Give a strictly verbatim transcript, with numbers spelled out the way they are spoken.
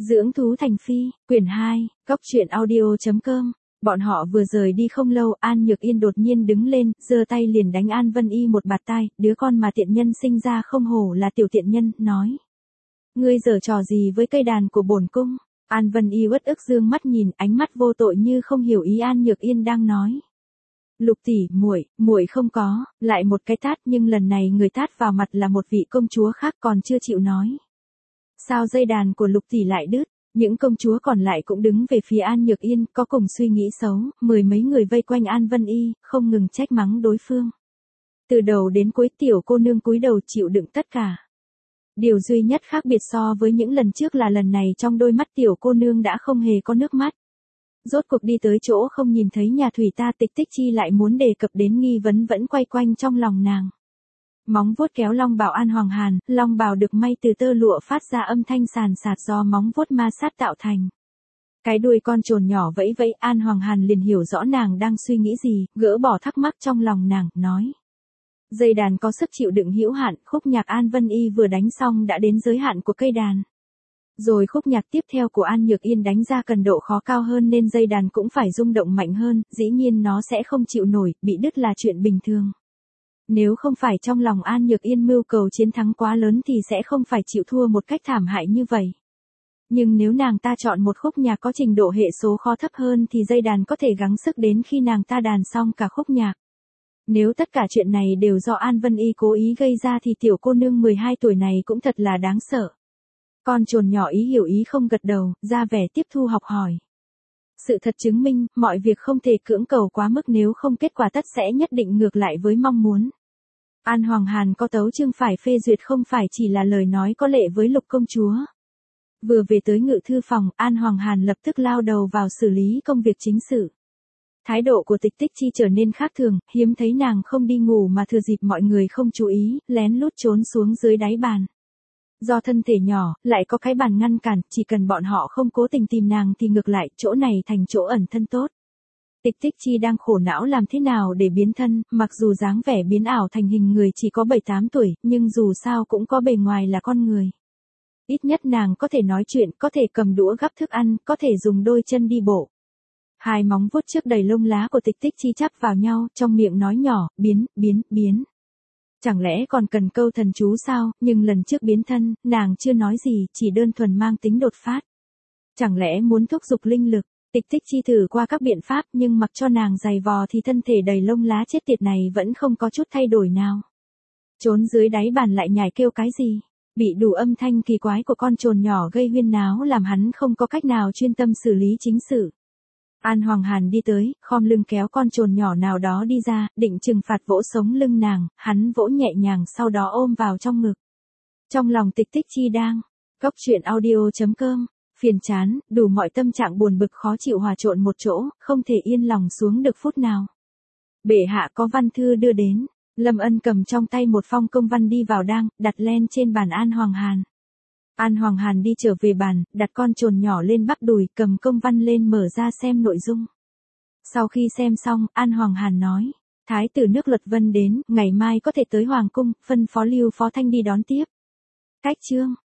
Dưỡng thú thành phi, quyển hai, cóc truyện audio chấm com. Bọn họ vừa rời đi không lâu, An Nhược Yên đột nhiên đứng lên, giơ tay liền đánh An Vân Y một bạt tai, đứa con mà tiện nhân sinh ra không hổ là tiểu tiện nhân, nói. Ngươi giở trò gì với cây đàn của bổn cung? An Vân Y uất ức dương mắt nhìn, ánh mắt vô tội như không hiểu ý An Nhược Yên đang nói. Lục tỷ, muội, muội không có, lại một cái tát, nhưng lần này người tát vào mặt là một vị công chúa khác còn chưa chịu nói. Sao dây đàn của Lục tỷ lại đứt? Những công chúa còn lại cũng đứng về phía An Nhược Yên, có cùng suy nghĩ xấu, mười mấy người vây quanh An Vân Y, không ngừng trách mắng đối phương. Từ đầu đến cuối tiểu cô nương cúi đầu chịu đựng tất cả. Điều duy nhất khác biệt so với những lần trước là lần này trong đôi mắt tiểu cô nương đã không hề có nước mắt. Rốt cuộc đi tới chỗ không nhìn thấy nhà thủy ta, Tịch Tích Chi lại muốn đề cập đến nghi vấn vẫn quay quanh trong lòng nàng. Móng vuốt kéo long bào An Hoàng Hàn, long bào được may từ tơ lụa phát ra âm thanh sàn sạt do móng vuốt ma sát tạo thành. Cái đuôi con trồn nhỏ vẫy vẫy, An Hoàng Hàn liền hiểu rõ nàng đang suy nghĩ gì, gỡ bỏ thắc mắc trong lòng nàng, nói. Dây đàn có sức chịu đựng hữu hạn, khúc nhạc An Vân Y vừa đánh xong đã đến giới hạn của cây đàn. Rồi khúc nhạc tiếp theo của An Nhược Yên đánh ra cần độ khó cao hơn nên dây đàn cũng phải rung động mạnh hơn, dĩ nhiên nó sẽ không chịu nổi, bị đứt là chuyện bình thường. Nếu không phải trong lòng An Nhược Yên mưu cầu chiến thắng quá lớn thì sẽ không phải chịu thua một cách thảm hại như vậy. Nhưng nếu nàng ta chọn một khúc nhạc có trình độ hệ số khó thấp hơn thì dây đàn có thể gắng sức đến khi nàng ta đàn xong cả khúc nhạc. Nếu tất cả chuyện này đều do An Vân Y cố ý gây ra thì tiểu cô nương mười hai tuổi này cũng thật là đáng sợ. Con trồn nhỏ ý hiểu ý không gật đầu, ra vẻ tiếp thu học hỏi. Sự thật chứng minh, mọi việc không thể cưỡng cầu quá mức, nếu không kết quả tất sẽ nhất định ngược lại với mong muốn. An Hoàng Hàn có tấu chương phải phê duyệt, không phải chỉ là lời nói có lệ với Lục công chúa. Vừa về tới ngự thư phòng, An Hoàng Hàn lập tức lao đầu vào xử lý công việc chính sự. Thái độ của Tịch Tích Chi trở nên khác thường, hiếm thấy nàng không đi ngủ mà thừa dịp mọi người không chú ý, lén lút trốn xuống dưới đáy bàn. Do thân thể nhỏ, lại có cái bàn ngăn cản, chỉ cần bọn họ không cố tình tìm nàng thì ngược lại, chỗ này thành chỗ ẩn thân tốt. Tịch Tích Chi đang khổ não làm thế nào để biến thân, mặc dù dáng vẻ biến ảo thành hình người chỉ có bảy tám tuổi, nhưng dù sao cũng có bề ngoài là con người. Ít nhất nàng có thể nói chuyện, có thể cầm đũa gắp thức ăn, có thể dùng đôi chân đi bộ. Hai móng vuốt trước đầy lông lá của Tịch Tích Chi chắp vào nhau, trong miệng nói nhỏ, biến, biến, biến. Chẳng lẽ còn cần câu thần chú sao, nhưng lần trước biến thân, nàng chưa nói gì, chỉ đơn thuần mang tính đột phát. Chẳng lẽ muốn thúc giục linh lực? Tịch Tích Chi thử qua các biện pháp nhưng mặc cho nàng giày vò thì thân thể đầy lông lá chết tiệt này vẫn không có chút thay đổi nào. Trốn dưới đáy bàn lại nhảy kêu cái gì? Bị đủ âm thanh kỳ quái của con trồn nhỏ gây huyên náo làm hắn không có cách nào chuyên tâm xử lý chính sự. An Hoàng Hàn đi tới, khom lưng kéo con trồn nhỏ nào đó đi ra, định trừng phạt vỗ sống lưng nàng, hắn vỗ nhẹ nhàng sau đó ôm vào trong ngực. Trong lòng Tịch Tích Chi đang, cóc truyện audio chấm com, phiền chán, đủ mọi tâm trạng buồn bực khó chịu hòa trộn một chỗ, không thể yên lòng xuống được phút nào. Bệ hạ có văn thư đưa đến, Lâm Ân cầm trong tay một phong công văn đi vào đang, đặt lên trên bàn An Hoàng Hàn. An Hoàng Hàn đi trở về bàn, đặt con trồn nhỏ lên bắp đùi, cầm công văn lên mở ra xem nội dung. Sau khi xem xong, An Hoàng Hàn nói, Thái tử nước Luật Vân đến, ngày mai có thể tới Hoàng cung, phân phó Lưu Phó Thanh đi đón tiếp. Cách chương.